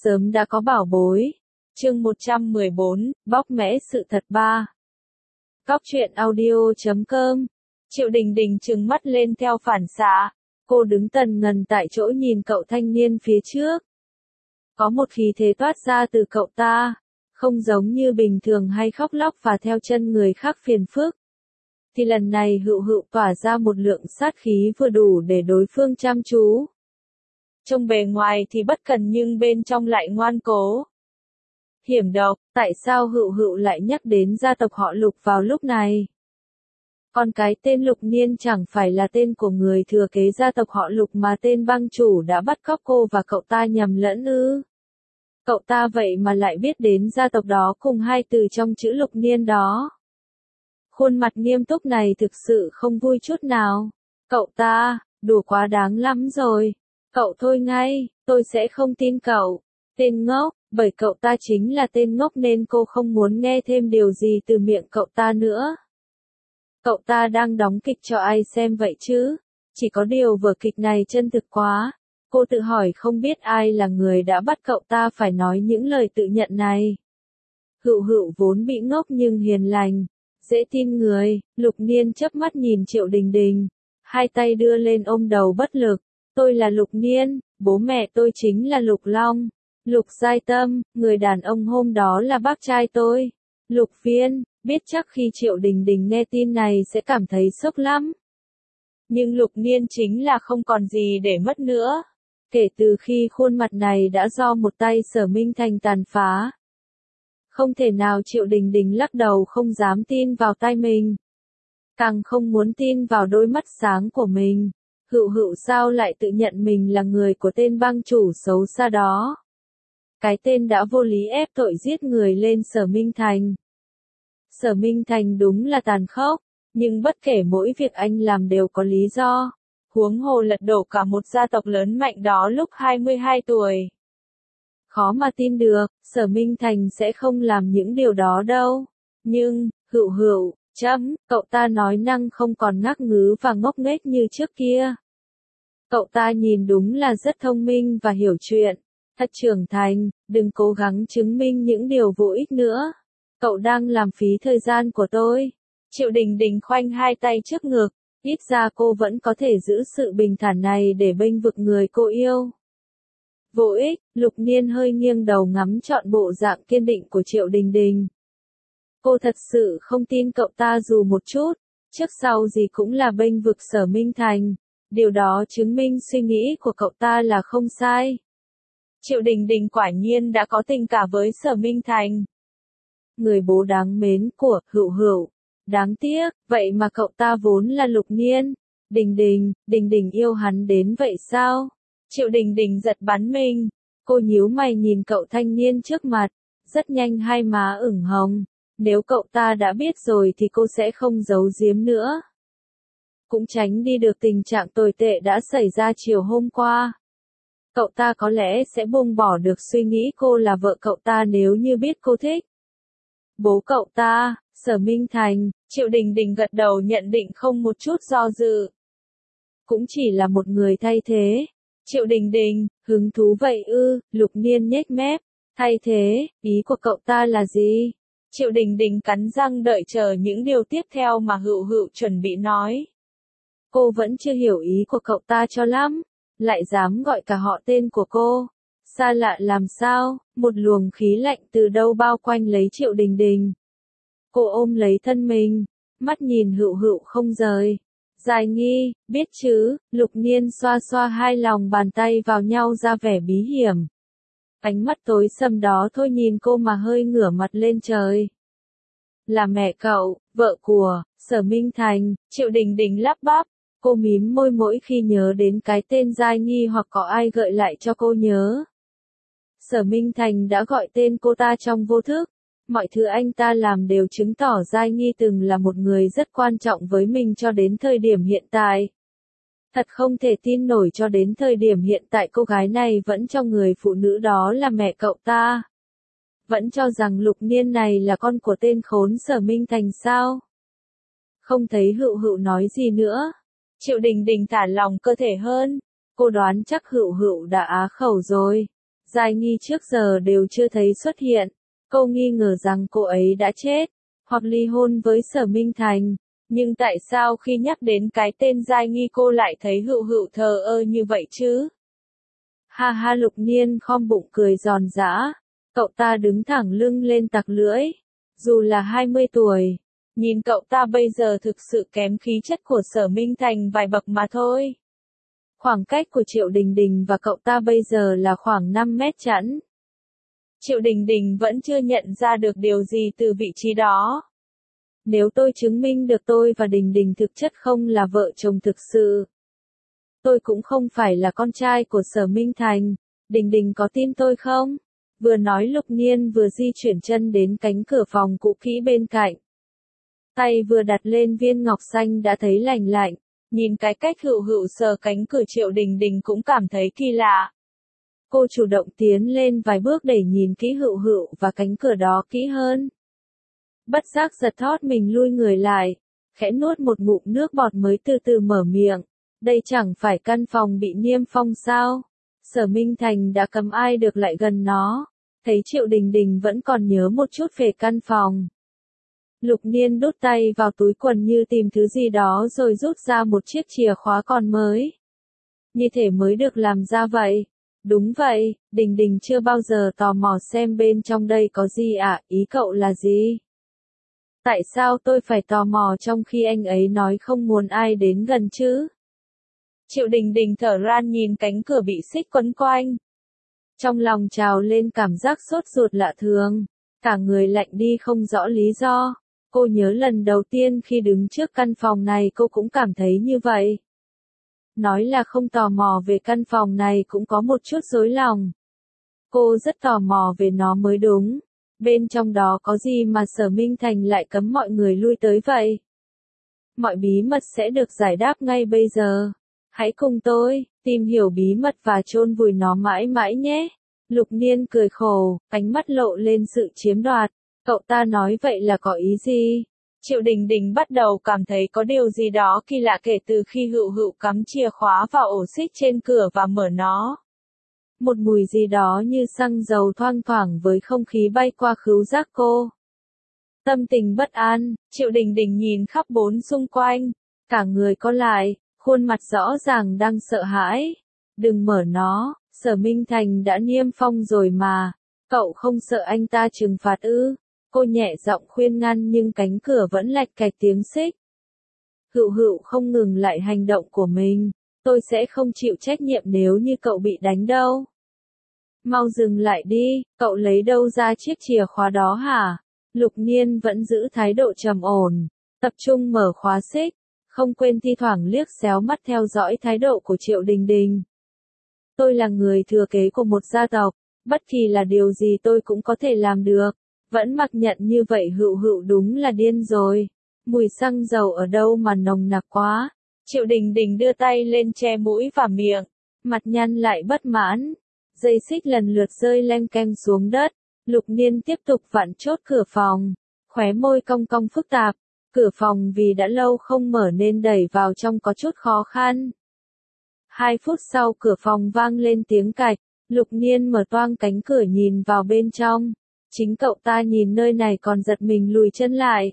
Sớm đã có bảo bối. Chương 114, bóc mẽ sự thật 3. Góc truyện audio.com. Triệu Đình Đình trừng mắt lên theo phản xạ. Cô đứng tần ngần tại chỗ nhìn cậu thanh niên phía trước. Có một khí thế toát ra từ cậu ta, không giống như bình thường hay khóc lóc và theo chân người khác phiền phức. Thì lần này Hựu Hựu tỏa ra một lượng sát khí vừa đủ để đối phương chăm chú. Trông bề ngoài thì bất cần nhưng bên trong lại ngoan cố. Hiểm độc, tại sao Hựu Hựu lại nhắc đến gia tộc họ Lục vào lúc này? Còn cái tên Lục Niên chẳng phải là tên của người thừa kế gia tộc họ Lục mà tên băng chủ đã bắt cóc cô và cậu ta nhầm lẫn ư? Cậu ta vậy mà lại biết đến gia tộc đó cùng hai từ trong chữ Lục Niên đó. Khuôn mặt nghiêm túc này thực sự không vui chút nào. Cậu ta, đùa quá đáng lắm rồi. Cậu thôi ngay, tôi sẽ không tin cậu. Tên ngốc, bởi cậu ta chính là tên ngốc nên cô không muốn nghe thêm điều gì từ miệng cậu ta nữa. Cậu ta đang đóng kịch cho ai xem vậy chứ? Chỉ có điều vở kịch này chân thực quá. Cô tự hỏi không biết ai là người đã bắt cậu ta phải nói những lời tự nhận này. Hựu Hựu vốn bị ngốc nhưng hiền lành, dễ tin người. Lục Niên chớp mắt nhìn Triệu Đình Đình, hai tay đưa lên ôm đầu bất lực. Tôi là Lục Niên, bố mẹ tôi chính là Lục Long, Lục Giai Tâm, người đàn ông hôm đó là bác trai tôi. Lục Viên, biết chắc khi Triệu Đình Đình nghe tin này sẽ cảm thấy sốc lắm. Nhưng Lục Niên chính là không còn gì để mất nữa. Kể từ khi khuôn mặt này đã do một tay Sở Minh Thành tàn phá. Không thể nào Triệu Đình Đình lắc đầu không dám tin vào tai mình. Càng không muốn tin vào đôi mắt sáng của mình. Hựu Hựu sao lại tự nhận mình là người của tên băng chủ xấu xa đó. Cái tên đã vô lý ép tội giết người lên Sở Minh Thành. Sở Minh Thành đúng là tàn khốc, nhưng bất kể mỗi việc anh làm đều có lý do. Huống hồ lật đổ cả một gia tộc lớn mạnh đó lúc 22 tuổi. Khó mà tin được, Sở Minh Thành sẽ không làm những điều đó đâu. Nhưng, Hựu Hựu, cậu ta nói năng không còn ngắc ngứ và ngốc nghếch như trước kia. Cậu ta nhìn đúng là rất thông minh và hiểu chuyện. Thật trưởng thành, đừng cố gắng chứng minh những điều vô ích nữa. Cậu đang làm phí thời gian của tôi. Triệu Đình Đình khoanh hai tay trước ngực, ít ra cô vẫn có thể giữ sự bình thản này để bênh vực người cô yêu. Vô ích, Lục Niên hơi nghiêng đầu ngắm trọn bộ dạng kiên định của Triệu Đình Đình. Cô thật sự không tin cậu ta dù một chút, trước sau gì cũng là bênh vực Sở Minh Thành. Điều đó chứng minh suy nghĩ của cậu ta là không sai. Triệu Đình Đình quả nhiên đã có tình cảm với Sở Minh Thành. Người bố đáng mến của Hựu Hựu. Đáng tiếc, vậy mà cậu ta vốn là Lục Niên. Đình Đình yêu hắn đến vậy sao? Triệu Đình Đình giật bắn mình. Cô nhíu mày nhìn cậu thanh niên trước mặt. Rất nhanh hai má ửng hồng. Nếu cậu ta đã biết rồi thì cô sẽ không giấu giếm nữa. Cũng tránh đi được tình trạng tồi tệ đã xảy ra chiều hôm qua. Cậu ta có lẽ sẽ buông bỏ được suy nghĩ cô là vợ cậu ta nếu như biết cô thích. Bố cậu ta, Sở Minh Thành, Triệu Đình Đình gật đầu nhận định không một chút do dự. Cũng chỉ là một người thay thế. Triệu Đình Đình, hứng thú vậy ư? Lục Niên nhếch mép. Thay thế, ý của cậu ta là gì? Triệu Đình Đình cắn răng đợi chờ những điều tiếp theo mà Hựu Hựu chuẩn bị nói. Cô vẫn chưa hiểu ý của cậu ta cho lắm. Lại dám gọi cả họ tên của cô. Xa lạ làm sao? Một luồng khí lạnh từ đâu bao quanh lấy Triệu Đình Đình. Cô ôm lấy thân mình, mắt nhìn Hựu Hựu không rời. Dài nghi, biết chứ? Lục Niên xoa xoa hai lòng bàn tay vào nhau ra vẻ bí hiểm. Ánh mắt tối sầm đó thôi nhìn cô mà hơi ngửa mặt lên trời. Là mẹ cậu, vợ của Sở Minh Thành. Triệu Đình Đình lắp bắp. Cô mím môi mỗi khi nhớ đến cái tên Giai Nghi hoặc có ai gợi lại cho cô nhớ. Sở Minh Thành đã gọi tên cô ta trong vô thức. Mọi thứ anh ta làm đều chứng tỏ Giai Nghi từng là một người rất quan trọng với mình cho đến thời điểm hiện tại. Thật không thể tin nổi cho đến thời điểm hiện tại cô gái này vẫn cho người phụ nữ đó là mẹ cậu ta. Vẫn cho rằng Lục Niên này là con của tên khốn Sở Minh Thành sao? Không thấy Hựu Hựu nói gì nữa. Triệu Đình Đình thả lòng cơ thể hơn. Cô đoán chắc Hựu Hựu đã á khẩu rồi. Giai Nghi trước giờ đều chưa thấy xuất hiện. Cô nghi ngờ rằng cô ấy đã chết, hoặc ly hôn với Sở Minh Thành. Nhưng tại sao khi nhắc đến cái tên Giai Nghi cô lại thấy Hựu Hựu thờ ơ như vậy chứ? Ha ha, Lục Niên khom bụng cười giòn giã. Cậu ta đứng thẳng lưng lên tặc lưỡi. Dù là 20 tuổi, nhìn cậu ta bây giờ thực sự kém khí chất của Sở Minh Thành vài bậc mà thôi. Khoảng cách của Triệu Đình Đình và cậu ta bây giờ là khoảng 5 mét chẵn. Triệu Đình Đình vẫn chưa nhận ra được điều gì từ vị trí đó. Nếu tôi chứng minh được tôi và Đình Đình thực chất không là vợ chồng thực sự, tôi cũng không phải là con trai của Sở Minh Thành, Đình Đình có tin tôi không? Vừa nói Lục Niên vừa di chuyển chân đến cánh cửa phòng cũ kỹ bên cạnh. Tay vừa đặt lên viên ngọc xanh đã thấy lành lạnh, nhìn cái cách Hựu Hựu sờ cánh cửa Triệu Đình Đình cũng cảm thấy kỳ lạ. Cô chủ động tiến lên vài bước để nhìn kỹ Hựu Hựu và cánh cửa đó kỹ hơn. Bất giác giật thót mình lui người lại, khẽ nuốt một ngụm nước bọt mới từ từ mở miệng. Đây chẳng phải căn phòng bị niêm phong sao? Sở Minh Thành đã cấm ai được lại gần nó. Thấy Triệu Đình Đình vẫn còn nhớ một chút về căn phòng. Lục Niên đút tay vào túi quần như tìm thứ gì đó rồi rút ra một chiếc chìa khóa còn mới. Như thể mới được làm ra vậy. Đúng vậy, Đình Đình chưa bao giờ tò mò xem bên trong đây có gì ạ, ý cậu là gì? Tại sao tôi phải tò mò trong khi anh ấy nói không muốn ai đến gần chứ? Triệu Đình Đình thở ran nhìn cánh cửa bị xích quấn quanh. Trong lòng trào lên cảm giác sốt ruột lạ thường, cả người lạnh đi không rõ lý do. Cô nhớ lần đầu tiên khi đứng trước căn phòng này cô cũng cảm thấy như vậy. Nói là không tò mò về căn phòng này cũng có một chút rối lòng. Cô rất tò mò về nó mới đúng. Bên trong đó có gì mà Sở Minh Thành lại cấm mọi người lui tới vậy? Mọi bí mật sẽ được giải đáp ngay bây giờ. Hãy cùng tôi tìm hiểu bí mật và chôn vùi nó mãi mãi nhé. Lục Niên cười khổ, ánh mắt lộ lên sự chiếm đoạt. Cậu ta nói vậy là có ý gì? Triệu Đình Đình bắt đầu cảm thấy có điều gì đó kỳ lạ kể từ khi Hựu Hựu cắm chìa khóa vào ổ xích trên cửa và mở nó. Một mùi gì đó như xăng dầu thoang thoảng với không khí bay qua khứu giác cô. Tâm tình bất an, Triệu Đình Đình nhìn khắp bốn xung quanh, cả người co lại, khuôn mặt rõ ràng đang sợ hãi. Đừng mở nó, Sở Minh Thành đã niêm phong rồi mà, cậu không sợ anh ta trừng phạt ư? Cô nhẹ giọng khuyên ngăn nhưng cánh cửa vẫn lạch cạch tiếng xích. Hựu Hựu không ngừng lại hành động của mình, tôi sẽ không chịu trách nhiệm nếu như cậu bị đánh đâu. Mau dừng lại đi, cậu lấy đâu ra chiếc chìa khóa đó hả? Lục Niên vẫn giữ thái độ trầm ổn, tập trung mở khóa xích, không quên thi thoảng liếc xéo mắt theo dõi thái độ của Triệu Đình Đình. Tôi là người thừa kế của một gia tộc, bất kỳ là điều gì tôi cũng có thể làm được. Vẫn mặc nhận như vậy Hựu Hựu đúng là điên rồi. Mùi xăng dầu ở đâu mà nồng nặc quá. Triệu Đình Đình đưa tay lên che mũi và miệng, mặt nhăn lại bất mãn. Dây xích lần lượt rơi leng keng xuống đất. Lục Niên tiếp tục vặn chốt cửa phòng, khóe môi cong cong phức tạp. Cửa phòng vì đã lâu không mở nên đẩy vào trong có chút khó khăn. 2 phút sau cửa phòng vang lên tiếng cạch. Lục Niên mở toang cánh cửa nhìn vào bên trong. Chính cậu ta nhìn nơi này còn giật mình lùi chân lại.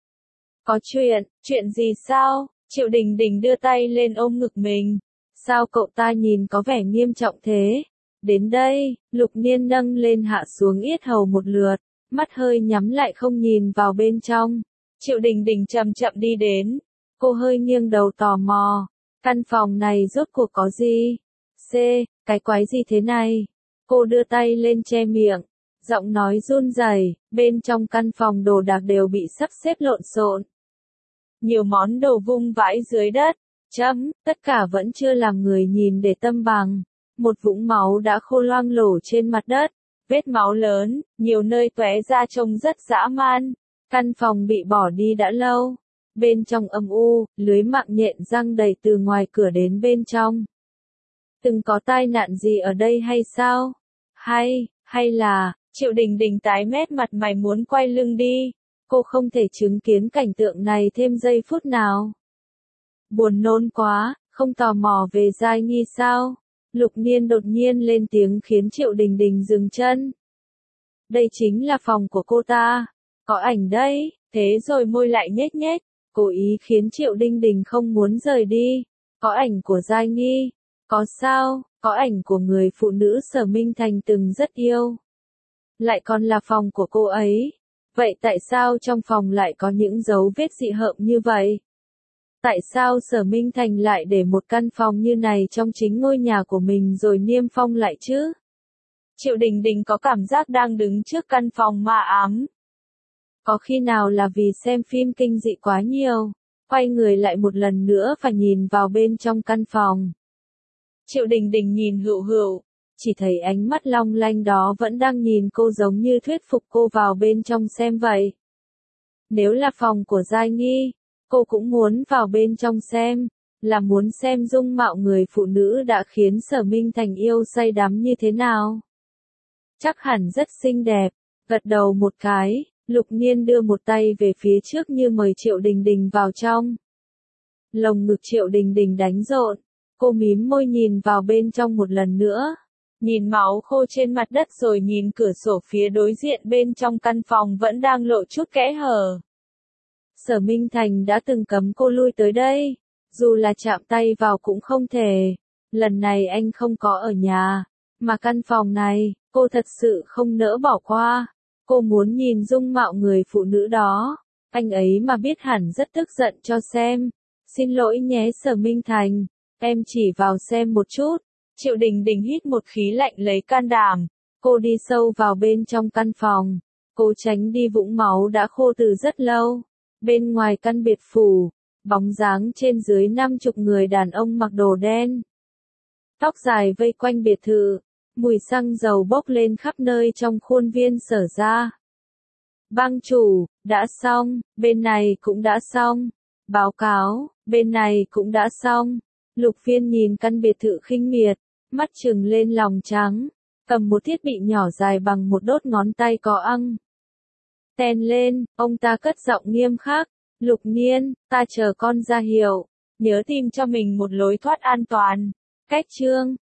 Có chuyện gì sao? Triệu Đình Đình đưa tay lên ôm ngực mình. Sao cậu ta nhìn có vẻ nghiêm trọng thế? Đến đây, Lục Niên nâng lên hạ xuống yết hầu một lượt, mắt hơi nhắm lại không nhìn vào bên trong. Triệu Đình Đình chậm chậm đi đến. Cô hơi nghiêng đầu tò mò. Căn phòng này rốt cuộc có gì? Cái quái gì thế này? Cô đưa tay lên che miệng. Giọng nói run rẩy, bên trong căn phòng đồ đạc đều bị sắp xếp lộn xộn. Nhiều món đồ vung vãi dưới đất. Tất cả vẫn chưa làm người nhìn để tâm bằng. Một vũng máu đã khô loang lổ trên mặt đất. Vết máu lớn, nhiều nơi tóe ra trông rất dã man. Căn phòng bị bỏ đi đã lâu. Bên trong âm u, lưới mạng nhện răng đầy từ ngoài cửa đến bên trong. Từng có tai nạn gì ở đây hay sao? Hay là... Triệu Đình Đình tái mét mặt mày muốn quay lưng đi. Cô không thể chứng kiến cảnh tượng này thêm giây phút nào. Buồn nôn quá, không tò mò về Giai Nghi sao? Lục Niên đột nhiên lên tiếng khiến Triệu Đình Đình dừng chân. Đây chính là phòng của cô ta. Có ảnh đấy, thế rồi môi lại nhếch nhếch, cố ý khiến Triệu Đình Đình không muốn rời đi. Có ảnh của Giai Nghi. Có sao, có ảnh của người phụ nữ Sở Minh Thành từng rất yêu. Lại còn là phòng của cô ấy. Vậy tại sao trong phòng lại có những dấu vết dị hợm như vậy? Tại sao Sở Minh Thành lại để một căn phòng như này trong chính ngôi nhà của mình rồi niêm phong lại chứ? Triệu Đình Đình có cảm giác đang đứng trước căn phòng ma ám. Có khi nào là vì xem phim kinh dị quá nhiều, quay người lại một lần nữa và nhìn vào bên trong căn phòng. Triệu Đình Đình nhìn Hựu Hựu, chỉ thấy ánh mắt long lanh đó vẫn đang nhìn cô giống như thuyết phục cô vào bên trong xem vậy. Nếu là phòng của Giai Nghi, cô cũng muốn vào bên trong xem, là muốn xem dung mạo người phụ nữ đã khiến Sở Minh Thành yêu say đắm như thế nào. Chắc hẳn rất xinh đẹp, gật đầu một cái, Lục Niên đưa một tay về phía trước như mời Triệu Đình Đình vào trong. Lồng ngực Triệu Đình Đình đánh rộn, cô mím môi nhìn vào bên trong một lần nữa. Nhìn máu khô trên mặt đất rồi nhìn cửa sổ phía đối diện bên trong căn phòng vẫn đang lộ chút kẽ hở. Sở Minh Thành đã từng cấm cô lui tới đây, dù là chạm tay vào cũng không thể. Lần này anh không có ở nhà, mà căn phòng này, cô thật sự không nỡ bỏ qua. Cô muốn nhìn dung mạo người phụ nữ đó, anh ấy mà biết hẳn rất tức giận cho xem. Xin lỗi nhé Sở Minh Thành, em chỉ vào xem một chút. Triệu Đình Đình hít một khí lạnh lấy can đảm, cô đi sâu vào bên trong căn phòng, cô tránh đi vũng máu đã khô từ rất lâu. Bên ngoài căn biệt phủ, bóng dáng trên dưới 50 người đàn ông mặc đồ đen. Tóc dài vây quanh biệt thự, mùi xăng dầu bốc lên khắp nơi trong khuôn viên Sở gia. Bang chủ, đã xong, bên này cũng đã xong. Báo cáo, bên này cũng đã xong. Lục Phiên nhìn căn biệt thự khinh miệt, mắt trừng lên lòng trắng, cầm một thiết bị nhỏ dài bằng một đốt ngón tay có ăng. Tèn lên, ông ta cất giọng nghiêm khắc, Lục Niên, ta chờ con ra hiệu, nhớ tìm cho mình một lối thoát an toàn. Cách chương